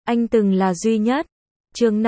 anh từng là duy nhất. Chương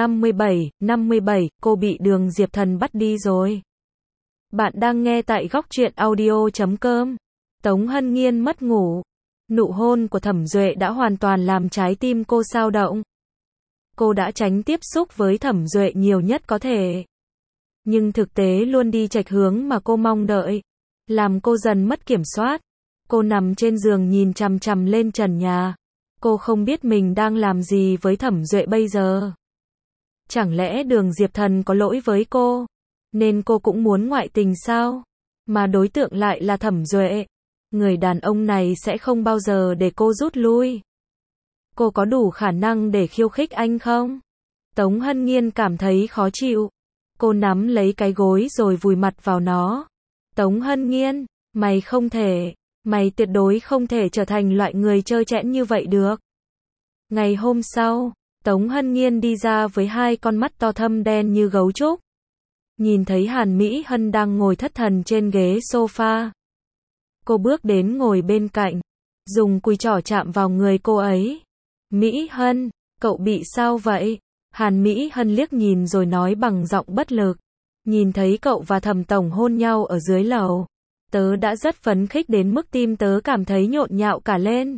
57, cô bị Đường Diệp Thần bắt đi rồi. Bạn đang nghe tại góc truyện audio.com. Tống Hân Nghiên mất ngủ. Nụ hôn của Thẩm Duệ đã hoàn toàn làm trái tim cô xao động. Cô đã tránh tiếp xúc với Thẩm Duệ nhiều nhất có thể. Nhưng thực tế luôn đi chệch hướng mà cô mong đợi. Làm cô dần mất kiểm soát. Cô nằm trên giường nhìn chằm chằm lên trần nhà. Cô không biết mình đang làm gì với Thẩm Duệ bây giờ. Chẳng lẽ Đường Diệp Thần có lỗi với cô, nên cô cũng muốn ngoại tình sao? Mà đối tượng lại là Thẩm Duệ. Người đàn ông này sẽ không bao giờ để cô rút lui. Cô có đủ khả năng để khiêu khích anh không? Tống Hân Nghiên cảm thấy khó chịu. Cô nắm lấy cái gối rồi vùi mặt vào nó. Tống Hân Nghiên, mày không thể, mày tuyệt đối không thể trở thành loại người trơ trẽn như vậy được. Ngày hôm sau, Tống Hân Nghiên đi ra với hai con mắt to thâm đen như gấu trúc. Nhìn thấy Hàn Mỹ Hân đang ngồi thất thần trên ghế sofa. Cô bước đến ngồi bên cạnh, dùng cùi trỏ chạm vào người cô ấy. Mỹ Hân, cậu bị sao vậy? Hàn Mỹ Hân liếc nhìn rồi nói bằng giọng bất lực. Nhìn thấy cậu và Thẩm tổng hôn nhau ở dưới lầu. Tớ đã rất phấn khích đến mức tim tớ cảm thấy nhộn nhạo cả lên.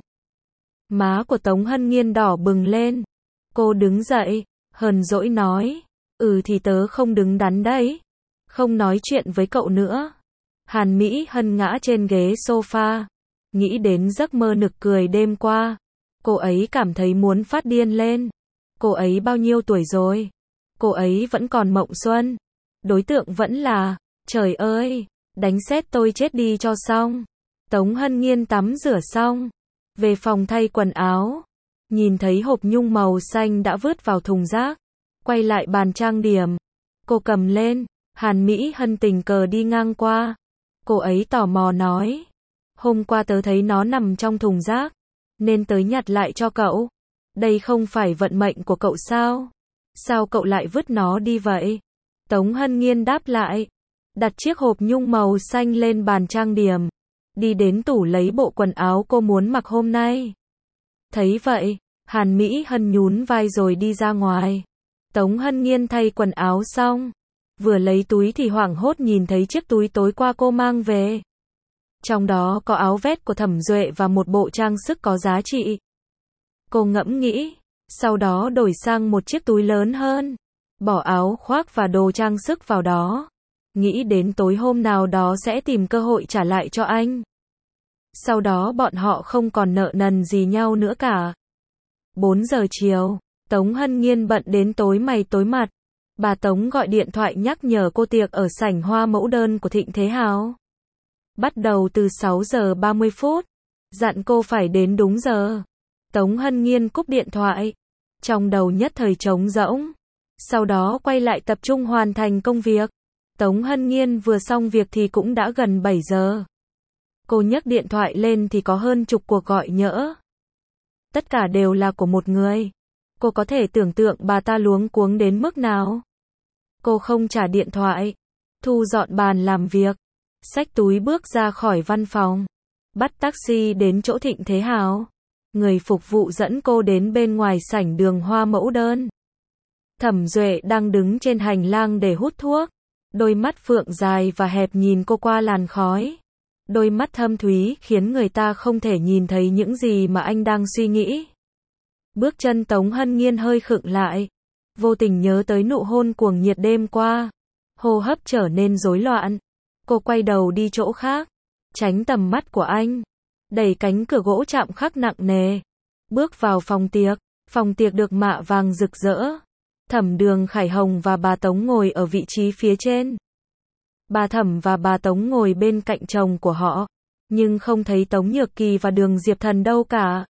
Má của Tống Hân Nghiên đỏ bừng lên. Cô đứng dậy, hờn dỗi nói. Thì tớ không đứng đắn đấy. Không nói chuyện với cậu nữa. Hàn Mỹ Hân ngã trên ghế sofa. Nghĩ đến giấc mơ nực cười đêm qua. Cô ấy cảm thấy muốn phát điên lên. Cô ấy bao nhiêu tuổi rồi? Cô ấy vẫn còn mộng xuân. Đối tượng vẫn là, trời ơi, đánh sét tôi chết đi cho xong. Tống Hân Nghiên tắm rửa xong. Về phòng thay quần áo. Nhìn thấy hộp nhung màu xanh đã vứt vào thùng rác. Quay lại bàn trang điểm. Cô cầm lên. Hàn Mỹ Hân tình cờ đi ngang qua. Cô ấy tò mò nói. Hôm qua tớ thấy nó nằm trong thùng rác. Nên tớ nhặt lại cho cậu. Đây không phải vận mệnh của cậu sao? Sao cậu lại vứt nó đi vậy? Tống Hân Nghiên đáp lại. Đặt chiếc hộp nhung màu xanh lên bàn trang điểm. Đi đến tủ lấy bộ quần áo cô muốn mặc hôm nay. Thấy vậy, Hàn Mỹ Hân nhún vai rồi đi ra ngoài. Tống Hân Nghiên thay quần áo xong. Vừa lấy túi thì hoảng hốt nhìn thấy chiếc túi tối qua cô mang về. Trong đó có áo vest của Thẩm Duệ và một bộ trang sức có giá trị. Cô ngẫm nghĩ, sau đó đổi sang một chiếc túi lớn hơn. Bỏ áo khoác và đồ trang sức vào đó. Nghĩ đến tối hôm nào đó sẽ tìm cơ hội trả lại cho anh. Sau đó bọn họ không còn nợ nần gì nhau nữa cả. 4 giờ chiều, Tống Hân Nghiên bận đến tối mày tối mặt. Bà Tống gọi điện thoại nhắc nhở cô tiệc ở sảnh hoa mẫu đơn của Thịnh Thế Hào. Bắt đầu từ 6 giờ 30 phút. Dặn cô phải đến đúng giờ. Tống Hân Nghiên cúp điện thoại. Trong đầu nhất thời trống rỗng. Sau đó quay lại tập trung hoàn thành công việc. Tống Hân Nghiên vừa xong việc thì cũng đã gần 7 giờ. Cô nhấc điện thoại lên thì có hơn chục cuộc gọi nhỡ. Tất cả đều là của một người. Cô có thể tưởng tượng bà ta luống cuống đến mức nào. Cô không trả điện thoại. Thu dọn bàn làm việc. Xách túi bước ra khỏi văn phòng. Bắt taxi đến chỗ Thịnh Thế Hào. Người phục vụ dẫn cô đến bên ngoài sảnh đường hoa mẫu đơn. Thẩm Duệ đang đứng trên hành lang để hút thuốc. Đôi mắt phượng dài và hẹp nhìn cô qua làn khói. Đôi mắt thâm thúy khiến người ta không thể nhìn thấy những gì mà anh đang suy nghĩ. Bước chân Tống Hân Nghiên hơi khựng lại. Vô tình nhớ tới nụ hôn cuồng nhiệt đêm qua. Hô hấp trở nên rối loạn. Cô quay đầu đi chỗ khác. Tránh tầm mắt của anh. Đẩy cánh cửa gỗ chạm khắc nặng nề. Bước vào phòng tiệc. Phòng tiệc được mạ vàng rực rỡ. Thẩm Đường Khải Hồng và bà Tống ngồi ở vị trí phía trên. Bà Thẩm và bà Tống ngồi bên cạnh chồng của họ. Nhưng không thấy Tống Nhược Kỳ và Đường Diệp Thần đâu cả.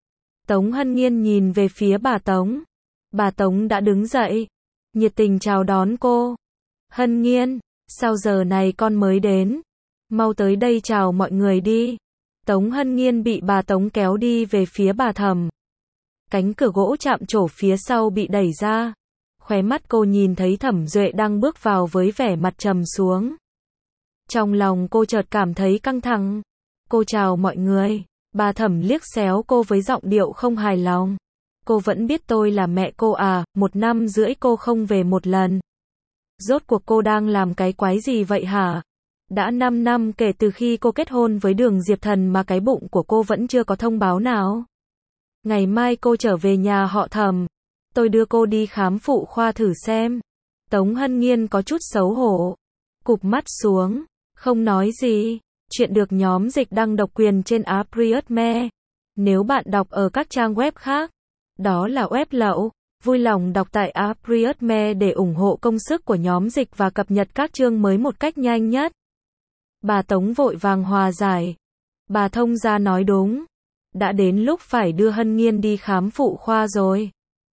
Tống Hân Nghiên nhìn về phía bà Tống. Bà Tống đã đứng dậy. Nhiệt tình chào đón cô. Hân Nghiên, sao giờ này con mới đến? Mau tới đây chào mọi người đi. Tống Hân Nghiên bị bà Tống kéo đi về phía bà Thẩm. Cánh cửa gỗ chạm trổ phía sau bị đẩy ra. Khóe mắt cô nhìn thấy Thẩm Duệ đang bước vào với vẻ mặt trầm xuống. Trong lòng cô chợt cảm thấy căng thẳng. Cô chào mọi người. Bà Thẩm liếc xéo cô với giọng điệu không hài lòng. Cô vẫn biết tôi là mẹ cô à, 1 năm rưỡi cô không về một lần. Rốt cuộc cô đang làm cái quái gì vậy hả? Đã 5 năm kể từ khi cô kết hôn với Đường Diệp Thần mà cái bụng của cô vẫn chưa có thông báo nào. Ngày mai cô trở về nhà họ Thẩm. Tôi đưa cô đi khám phụ khoa thử xem. Tống Hân Nghiên có chút xấu hổ. Cụp mắt xuống. Không nói gì. Chuyện được nhóm dịch đăng độc quyền trên app Readme. Nếu bạn đọc ở các trang web khác, đó là web lậu. Vui lòng đọc tại app Readme để ủng hộ công sức của nhóm dịch và cập nhật các chương mới một cách nhanh nhất. Bà Tống vội vàng hòa giải. Bà thông gia nói đúng. Đã đến lúc phải đưa Hân Nghiên đi khám phụ khoa rồi.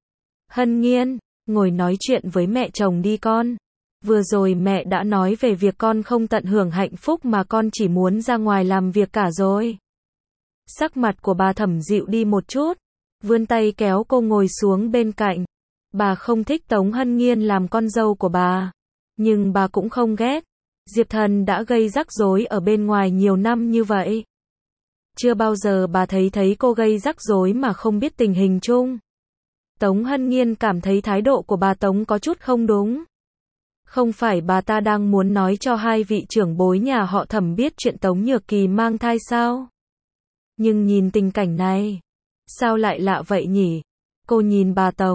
Hân Nghiên, ngồi nói chuyện với mẹ chồng đi con. Vừa rồi mẹ đã nói về việc con không tận hưởng hạnh phúc mà con chỉ muốn ra ngoài làm việc cả rồi. Sắc mặt của bà Thẩm dịu đi một chút. Vươn tay kéo cô ngồi xuống bên cạnh. Bà không thích Tống Hân Nghiên làm con dâu của bà. Nhưng bà cũng không ghét. Diệp Thần đã gây rắc rối ở bên ngoài nhiều năm như vậy. Chưa bao giờ bà thấy cô gây rắc rối mà không biết tình hình chung. Tống Hân Nghiên cảm thấy thái độ của bà Tống có chút không đúng. Không phải bà ta đang muốn nói cho hai vị trưởng bối nhà họ Thẩm biết chuyện Tống Nhược Kỳ mang thai sao? Nhưng nhìn tình cảnh này, sao lại lạ vậy nhỉ? Cô nhìn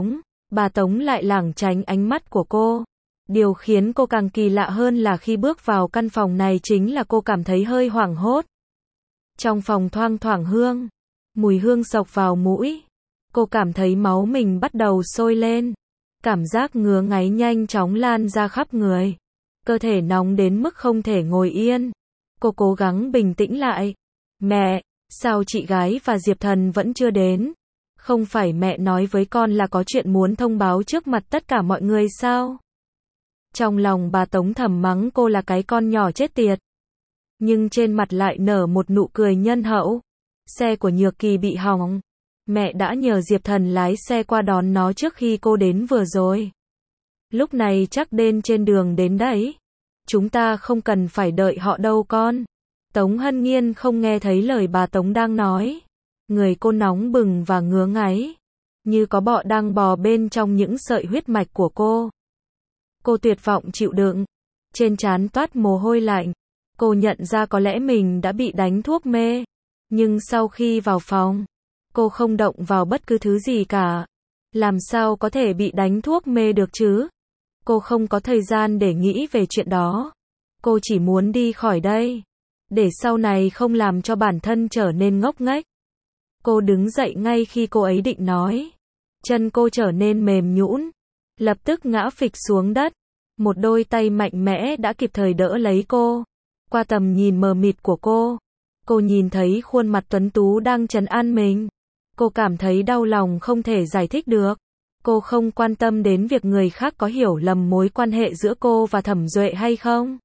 bà Tống lại lảng tránh ánh mắt của cô. Điều khiến cô càng kỳ lạ hơn là khi bước vào căn phòng này chính là cô cảm thấy hơi hoảng hốt. Trong phòng thoang thoảng hương, mùi hương xộc vào mũi. Cô cảm thấy máu mình bắt đầu sôi lên. Cảm giác ngứa ngáy nhanh chóng lan ra khắp người. Cơ thể nóng đến mức không thể ngồi yên. Cô cố gắng bình tĩnh lại. Mẹ, sao chị gái và Diệp Thần vẫn chưa đến? Không phải mẹ nói với con là có chuyện muốn thông báo trước mặt tất cả mọi người sao? Trong lòng bà Tống thầm mắng cô là cái con nhỏ chết tiệt. Nhưng trên mặt lại nở một nụ cười nhân hậu. Xe của Nhược Kỳ bị hỏng. Mẹ đã nhờ Diệp Thần lái xe qua đón nó trước khi cô đến vừa rồi. Lúc này chắc đến trên đường đến đấy. Chúng ta không cần phải đợi họ đâu con. Tống Hân Nghiên không nghe thấy lời bà Tống đang nói. Người cô nóng bừng và ngứa ngáy. Như có bọ đang bò bên trong những sợi huyết mạch của cô. Cô tuyệt vọng chịu đựng. Trên trán toát mồ hôi lạnh. Cô nhận ra có lẽ mình đã bị đánh thuốc mê. Nhưng sau khi vào phòng, cô không động vào bất cứ thứ gì cả. Làm sao có thể bị đánh thuốc mê được chứ? Cô không có thời gian để nghĩ về chuyện đó. Cô chỉ muốn đi khỏi đây. Để sau này không làm cho bản thân trở nên ngốc nghếch. Cô đứng dậy ngay khi cô ấy định nói. Chân cô trở nên mềm nhũn. Lập tức ngã phịch xuống đất. Một đôi tay mạnh mẽ đã kịp thời đỡ lấy cô. Qua tầm nhìn mờ mịt của cô nhìn thấy khuôn mặt tuấn tú đang trấn an mình. Cô cảm thấy đau lòng không thể giải thích được. Cô không quan tâm đến việc người khác có hiểu lầm mối quan hệ giữa cô và Thẩm Duệ hay không.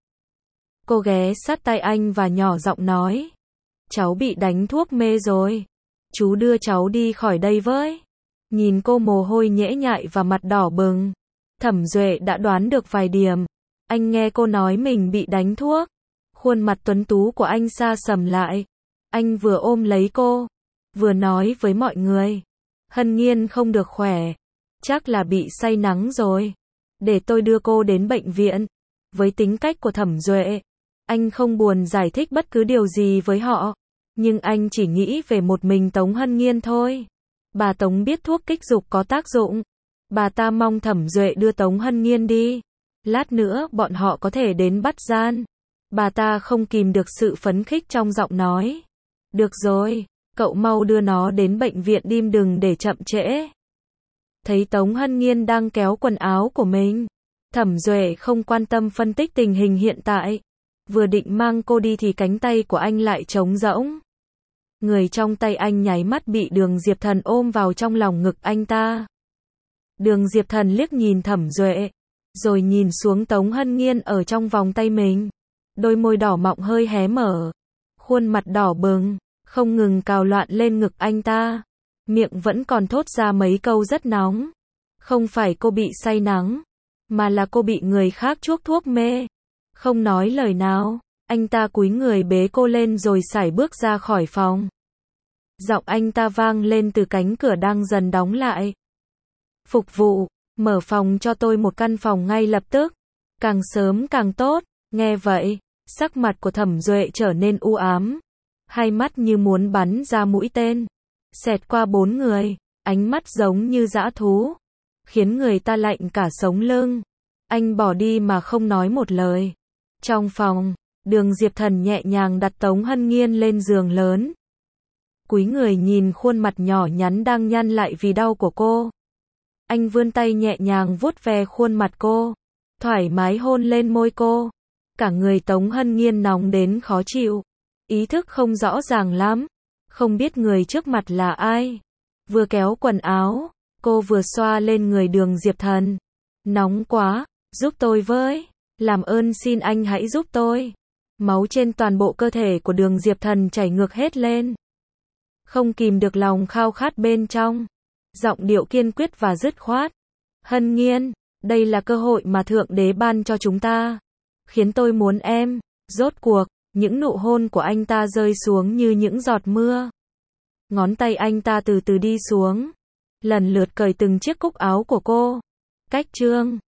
Cô ghé sát tai anh và nhỏ giọng nói. Cháu bị đánh thuốc mê rồi. Chú đưa cháu đi khỏi đây với. Nhìn cô mồ hôi nhễ nhại và mặt đỏ bừng. Thẩm Duệ đã đoán được vài điểm. Anh nghe cô nói mình bị đánh thuốc. Khuôn mặt tuấn tú của anh sa sầm lại. Anh vừa ôm lấy cô, vừa nói với mọi người. Hân Nghiên không được khỏe. Chắc là bị say nắng rồi. Để tôi đưa cô đến bệnh viện. Với tính cách của Thẩm Duệ, anh không buồn giải thích bất cứ điều gì với họ. Nhưng anh chỉ nghĩ về một mình Tống Hân Nghiên thôi. Bà Tống biết thuốc kích dục có tác dụng. Bà ta mong Thẩm Duệ đưa Tống Hân Nghiên đi. Lát nữa bọn họ có thể đến bắt gian. Bà ta không kìm được sự phấn khích trong giọng nói. Được rồi, cậu mau đưa nó đến bệnh viện đi, đừng để chậm trễ. Thấy Tống Hân Nghiên đang kéo quần áo của mình. Thẩm Duệ không quan tâm phân tích tình hình hiện tại. Vừa định mang cô đi thì cánh tay của anh lại trống rỗng. Người trong tay anh nháy mắt bị Đường Diệp Thần ôm vào trong lòng ngực anh ta. Đường Diệp Thần liếc nhìn Thẩm Duệ, rồi nhìn xuống Tống Hân Nghiên ở trong vòng tay mình. Đôi môi đỏ mọng hơi hé mở. Khuôn mặt đỏ bừng, không ngừng cào loạn lên ngực anh ta. Miệng vẫn còn thốt ra mấy câu rất nóng. Không phải cô bị say nắng, mà là cô bị người khác chuốc thuốc mê. Không nói lời nào, anh ta cúi người bế cô lên rồi sải bước ra khỏi phòng. Giọng anh ta vang lên từ cánh cửa đang dần đóng lại. Phục vụ, mở phòng cho tôi một căn phòng ngay lập tức. Càng sớm càng tốt. Nghe vậy, sắc mặt của Thẩm Duệ trở nên u ám. Hai mắt như muốn bắn ra mũi tên. Xẹt qua bốn người, ánh mắt giống như dã thú. Khiến người ta lạnh cả sống lưng. Anh bỏ đi mà không nói một lời. Trong phòng, Đường Diệp Thần nhẹ nhàng đặt Tống Hân Nghiên lên giường lớn. Cúi người nhìn khuôn mặt nhỏ nhắn đang nhăn lại vì đau của cô. Anh vươn tay nhẹ nhàng vuốt ve khuôn mặt cô. Thoải mái hôn lên môi cô. Cả người Tống Hân Nghiên nóng đến khó chịu. Ý thức không rõ ràng lắm. Không biết người trước mặt là ai. Vừa kéo quần áo, cô vừa xoa lên người Đường Diệp Thần. Nóng quá, giúp tôi với. Làm ơn xin anh hãy giúp tôi. Máu trên toàn bộ cơ thể của Đường Diệp Thần chảy ngược hết lên. Không kìm được lòng khao khát bên trong. Giọng điệu kiên quyết và dứt khoát. Hân Nghiên, đây là cơ hội mà Thượng Đế ban cho chúng ta. Khiến tôi muốn em. Rốt cuộc, những nụ hôn của anh ta rơi xuống như những giọt mưa. Ngón tay anh ta từ từ đi xuống. Lần lượt cởi từng chiếc cúc áo của cô. Cách chương